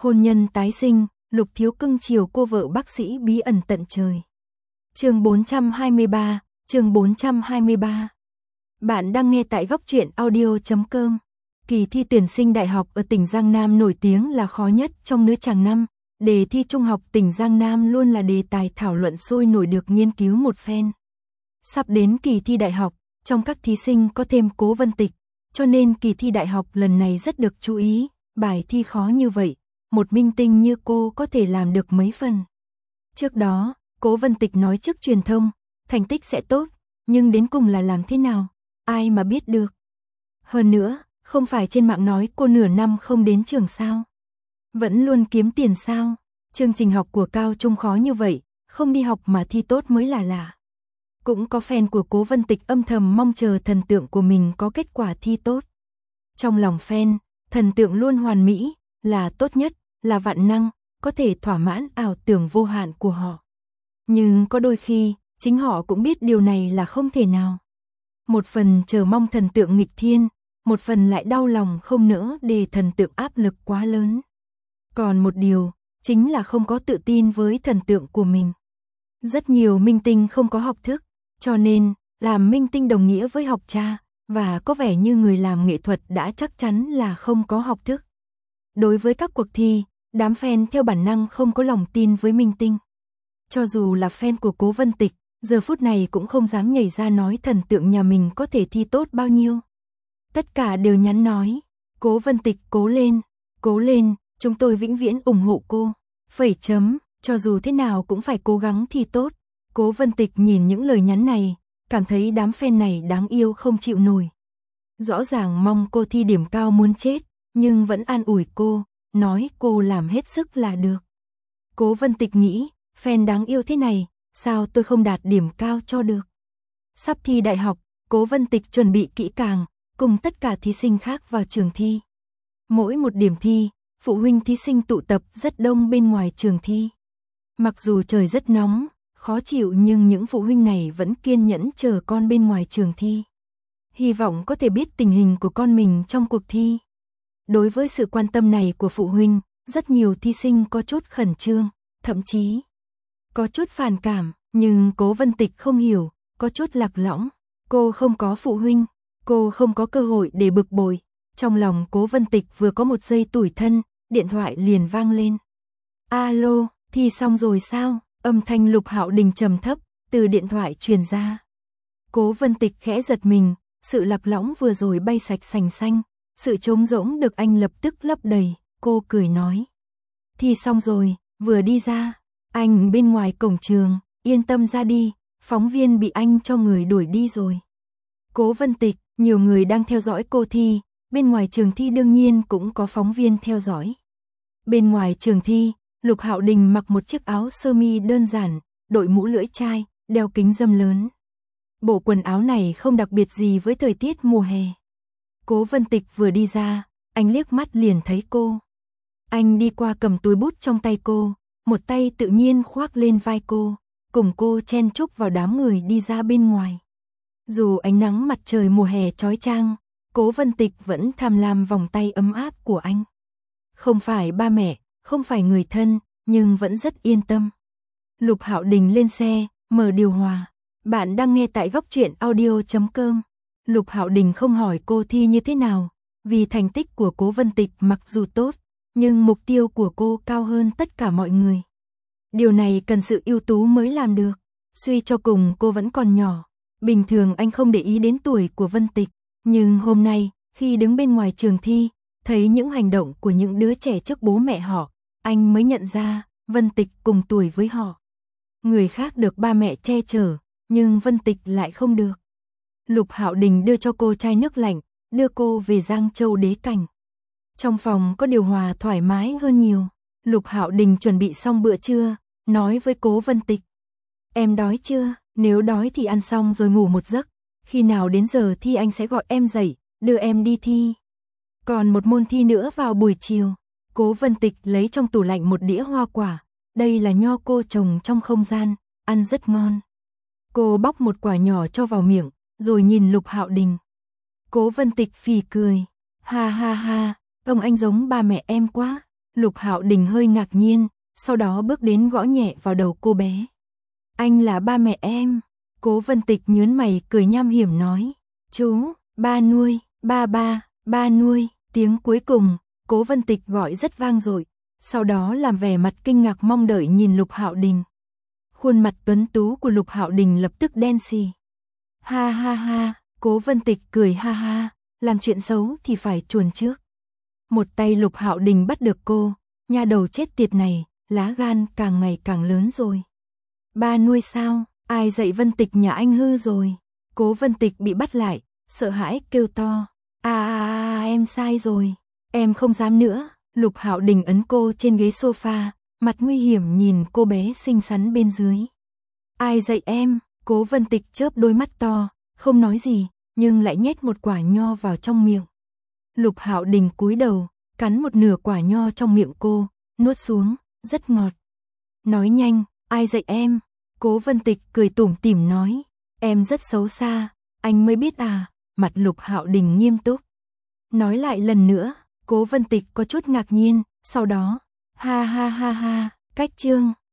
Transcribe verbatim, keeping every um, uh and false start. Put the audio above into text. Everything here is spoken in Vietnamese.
Hôn nhân tái sinh, Lục Thiếu cưng chiều cô vợ bác sĩ bí ẩn tận trời. Chương bốn trăm hai mươi ba, chương bốn trăm hai mươi ba. Bạn đang nghe tại góc truyện audio chấm com. Kỳ thi tuyển sinh đại học ở tỉnh Giang Nam nổi tiếng là khó nhất trong nửa chàng năm. Đề thi trung học tỉnh Giang Nam luôn là đề tài thảo luận sôi nổi được nghiên cứu một phen. Sắp đến kỳ thi đại học, trong các thí sinh có thêm Cố Vân Tịch, cho nên kỳ thi đại học lần này rất được chú ý. Bài thi khó như vậy, một minh tinh như cô có thể làm được mấy phần. Trước đó, Cố Vân Tịch nói trước truyền thông, thành tích sẽ tốt, nhưng đến cùng là làm thế nào, ai mà biết được. Hơn nữa, không phải trên mạng nói cô nửa năm không đến trường sao? Vẫn luôn kiếm tiền sao? Chương trình học của cao trung khó như vậy, không đi học mà thi tốt mới là lạ. Cũng có fan của Cố Vân Tịch âm thầm mong chờ thần tượng của mình có kết quả thi tốt. Trong lòng fan, thần tượng luôn hoàn mỹ, là tốt nhất, là vạn năng, có thể thỏa mãn ảo tưởng vô hạn của họ. Nhưng có đôi khi, chính họ cũng biết điều này là không thể nào. Một phần chờ mong thần tượng nghịch thiên, một phần lại đau lòng không nỡ để thần tượng áp lực quá lớn. Còn một điều, chính là không có tự tin với thần tượng của mình. Rất nhiều minh tinh không có học thức, cho nên, làm minh tinh đồng nghĩa với học cha, và có vẻ như người làm nghệ thuật đã chắc chắn là không có học thức. Đối với các cuộc thi, đám fan theo bản năng không có lòng tin với minh tinh. Cho dù là fan của Cố Vân Tịch, giờ phút này cũng không dám nhảy ra nói thần tượng nhà mình có thể thi tốt bao nhiêu. Tất cả đều nhắn nói, Cố Vân Tịch cố lên, cố lên, chúng tôi vĩnh viễn ủng hộ cô. Phẩy chấm, cho dù thế nào cũng phải cố gắng thi tốt. Cố Vân Tịch nhìn những lời nhắn này, cảm thấy đám fan này đáng yêu không chịu nổi. Rõ ràng mong cô thi điểm cao muốn chết, nhưng vẫn an ủi cô, nói cô làm hết sức là được. Cố Vân Tịch nghĩ, fan đáng yêu thế này, sao tôi không đạt điểm cao cho được. Sắp thi đại học, Cố Vân Tịch chuẩn bị kỹ càng, cùng tất cả thí sinh khác vào trường thi. Mỗi một điểm thi, phụ huynh thí sinh tụ tập rất đông bên ngoài trường thi. Mặc dù trời rất nóng, khó chịu nhưng những phụ huynh này vẫn kiên nhẫn chờ con bên ngoài trường thi. Hy vọng có thể biết tình hình của con mình trong cuộc thi. Đối với sự quan tâm này của phụ huynh, rất nhiều thí sinh có chút khẩn trương, thậm chí có chút phản cảm, nhưng Cố Vân Tịch không hiểu, có chút lạc lõng. Cô không có phụ huynh, cô không có cơ hội để bực bội. Trong lòng Cố Vân Tịch vừa có một giây tủi thân, điện thoại liền vang lên. Alo, thi xong rồi sao? Âm thanh Lục Hạo Đình trầm thấp từ điện thoại truyền ra. Cố Vân Tịch khẽ giật mình, sự lạc lõng vừa rồi bay sạch sành xanh, sự trống rỗng được anh lập tức lấp đầy. Cô cười nói, thi xong rồi, vừa đi ra, anh bên ngoài cổng trường, yên tâm ra đi, phóng viên bị anh cho người đuổi đi rồi. Cố Vân Tịch, nhiều người đang theo dõi cô thi, bên ngoài trường thi đương nhiên cũng có phóng viên theo dõi. Bên ngoài trường thi, Lục Hạo Đình mặc một chiếc áo sơ mi đơn giản, đội mũ lưỡi chai, đeo kính râm lớn. Bộ quần áo này không đặc biệt gì với thời tiết mùa hè. Cố Vân Tịch vừa đi ra, anh liếc mắt liền thấy cô. Anh đi qua cầm túi bút trong tay cô, một tay tự nhiên khoác lên vai cô, cùng cô chen chúc vào đám người đi ra bên ngoài. Dù ánh nắng mặt trời mùa hè chói chang, Cố Vân Tịch vẫn tham lam vòng tay ấm áp của anh. Không phải ba mẹ, không phải người thân, nhưng vẫn rất yên tâm. Lục Hạo Đình lên xe, mở điều hòa. Bạn đang nghe tại góc truyện audio chấm com. Lục Hạo Đình không hỏi cô thi như thế nào, vì thành tích của Cố Vân Tịch mặc dù tốt, nhưng mục tiêu của cô cao hơn tất cả mọi người. Điều này cần sự ưu tú mới làm được. Suy cho cùng cô vẫn còn nhỏ. Bình thường anh không để ý đến tuổi của Vân Tịch, nhưng hôm nay, khi đứng bên ngoài trường thi, thấy những hành động của những đứa trẻ trước bố mẹ họ, anh mới nhận ra, Vân Tịch cùng tuổi với họ. Người khác được ba mẹ che chở, nhưng Vân Tịch lại không được. Lục Hạo Đình đưa cho cô chai nước lạnh, đưa cô về Giang Châu Đế Cảnh. Trong phòng có điều hòa thoải mái hơn nhiều. Lục Hạo Đình chuẩn bị xong bữa trưa, nói với Cố Vân Tịch. Em đói chưa? Nếu đói thì ăn xong rồi ngủ một giấc. Khi nào đến giờ thi anh sẽ gọi em dậy, đưa em đi thi. Còn một môn thi nữa vào buổi chiều. Cố Vân Tịch lấy trong tủ lạnh một đĩa hoa quả. Đây là nho cô trồng trong không gian, ăn rất ngon. Cô bóc một quả nhỏ cho vào miệng, rồi nhìn Lục Hạo Đình. Cố Vân Tịch phì cười. Ha ha ha, ông anh giống ba mẹ em quá. Lục Hạo Đình hơi ngạc nhiên, sau đó bước đến gõ nhẹ vào đầu cô bé. Anh là ba mẹ em. Cố Vân Tịch nhớn mày cười nham hiểm nói. Chú, ba nuôi, ba ba, ba nuôi. Tiếng cuối cùng, Cố Vân Tịch gọi rất vang dội, sau đó làm vẻ mặt kinh ngạc mong đợi nhìn Lục Hạo Đình. Khuôn mặt tuấn tú của Lục Hạo Đình lập tức đen xì. Ha ha ha, Cố Vân Tịch cười ha ha, làm chuyện xấu thì phải chuồn trước. Một tay Lục Hạo Đình bắt được cô, nha đầu chết tiệt này, lá gan càng ngày càng lớn rồi. Ba nuôi sao, ai dạy Vân Tịch nhà anh hư rồi. Cố Vân Tịch bị bắt lại, sợ hãi kêu to. À, à, à em sai rồi, em không dám nữa. Lục Hạo Đình ấn cô trên ghế sofa, mặt nguy hiểm nhìn cô bé xinh xắn bên dưới. Ai dạy em? Cố Vân Tịch chớp đôi mắt to, không nói gì, nhưng lại nhét một quả nho vào trong miệng. Lục Hạo Đình cúi đầu, cắn một nửa quả nho trong miệng cô, nuốt xuống, rất ngọt. Nói nhanh, ai dạy em? Cố Vân Tịch cười tủm tỉm nói, em rất xấu xa, anh mới biết à. Mặt Lục Hạo Đình nghiêm túc. Nói lại lần nữa. Cố Vân Tịch có chút ngạc nhiên, sau đó, ha ha ha ha, cách chương.